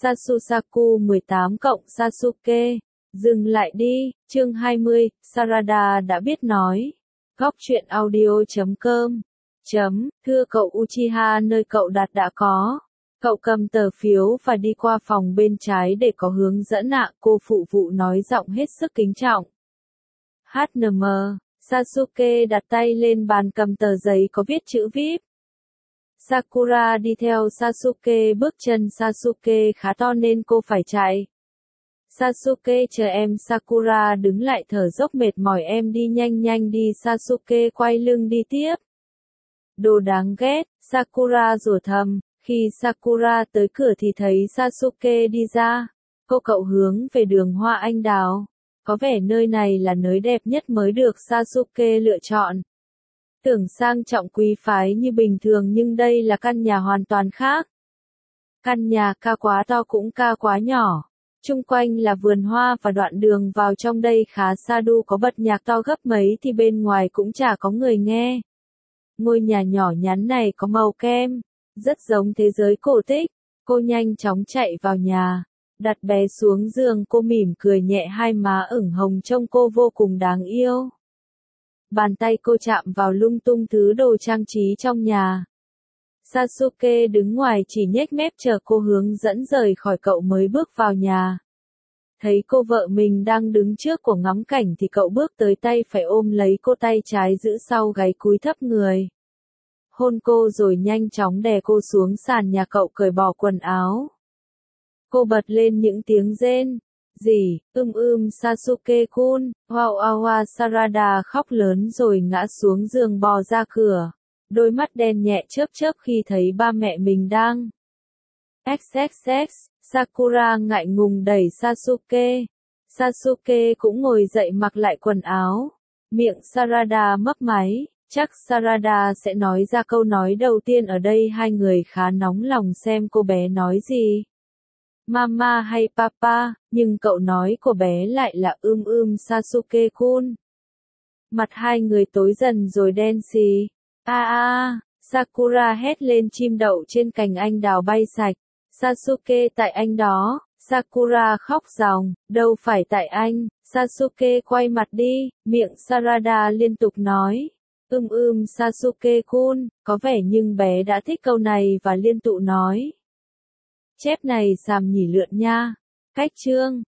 Sasusaku 18 cộng Sasuke. Dừng lại đi, chương 20, Sarada đã biết nói. Góc truyện audio.com. Thưa cậu Uchiha, nơi cậu đặt đã có. Cậu cầm tờ phiếu và đi qua phòng bên trái để có hướng dẫn ạ, cô phụ vụ nói giọng hết sức kính trọng. HNM, Sasuke đặt tay lên bàn cầm tờ giấy có viết chữ VIP. Sakura đi theo Sasuke, bước chân Sasuke khá to nên cô phải chạy. Sasuke chờ em. Sakura đứng lại thở dốc mệt mỏi, em đi nhanh nhanh đi. Sasuke quay lưng đi tiếp. Đồ đáng ghét, Sakura rủa thầm. Khi Sakura tới cửa thì thấy Sasuke đi ra. Cậu hướng về đường hoa anh đào. Có vẻ nơi này là nơi đẹp nhất mới được Sasuke lựa chọn. Tưởng sang trọng quý phái như bình thường nhưng đây là căn nhà hoàn toàn khác. Căn nhà ca quá to cũng ca quá nhỏ. Chung quanh là vườn hoa và đoạn đường vào trong đây khá xa, đu có bật nhạc to gấp mấy thì bên ngoài cũng chả có người nghe. Ngôi nhà nhỏ nhắn này có màu kem, rất giống thế giới cổ tích. Cô nhanh chóng chạy vào nhà, đặt bé xuống giường, cô mỉm cười nhẹ, hai má ửng hồng trông cô vô cùng đáng yêu. Bàn tay cô chạm vào lung tung thứ đồ trang trí trong nhà. Sasuke đứng ngoài chỉ nhếch mép chờ cô hướng dẫn rời khỏi, cậu mới bước vào nhà. Thấy cô vợ mình đang đứng trước của ngắm cảnh thì cậu bước tới, tay phải ôm lấy cô, tay trái giữ sau gáy, cúi thấp người. Hôn cô rồi nhanh chóng đè cô xuống sàn nhà, cậu cởi bỏ quần áo. Cô bật lên những tiếng rên. Gì, Sasuke-kun, Wow, Sarada khóc lớn rồi ngã xuống giường, bò ra cửa. Đôi mắt đen nhẹ chớp chớp khi thấy ba mẹ mình đang. XXX, Sakura ngại ngùng đẩy Sasuke. Sasuke cũng ngồi dậy mặc lại quần áo. Miệng Sarada mấp máy, chắc Sarada sẽ nói ra câu nói đầu tiên ở đây. Hai người khá nóng lòng xem cô bé nói gì. Mama hay Papa, nhưng cậu nói của bé lại là Sasuke-kun. Mặt hai người tối dần rồi đen xì. Sakura hét lên, chim đậu trên cành anh đào bay sạch. Sasuke, tại anh đó. Sakura khóc ròng, đâu phải tại anh. Sasuke quay mặt đi, miệng Sarada liên tục nói. Sasuke-kun, có vẻ nhưng bé đã thích câu này và liên tục nói. Chép này xàm nhỉ lượn nha. Cách chương.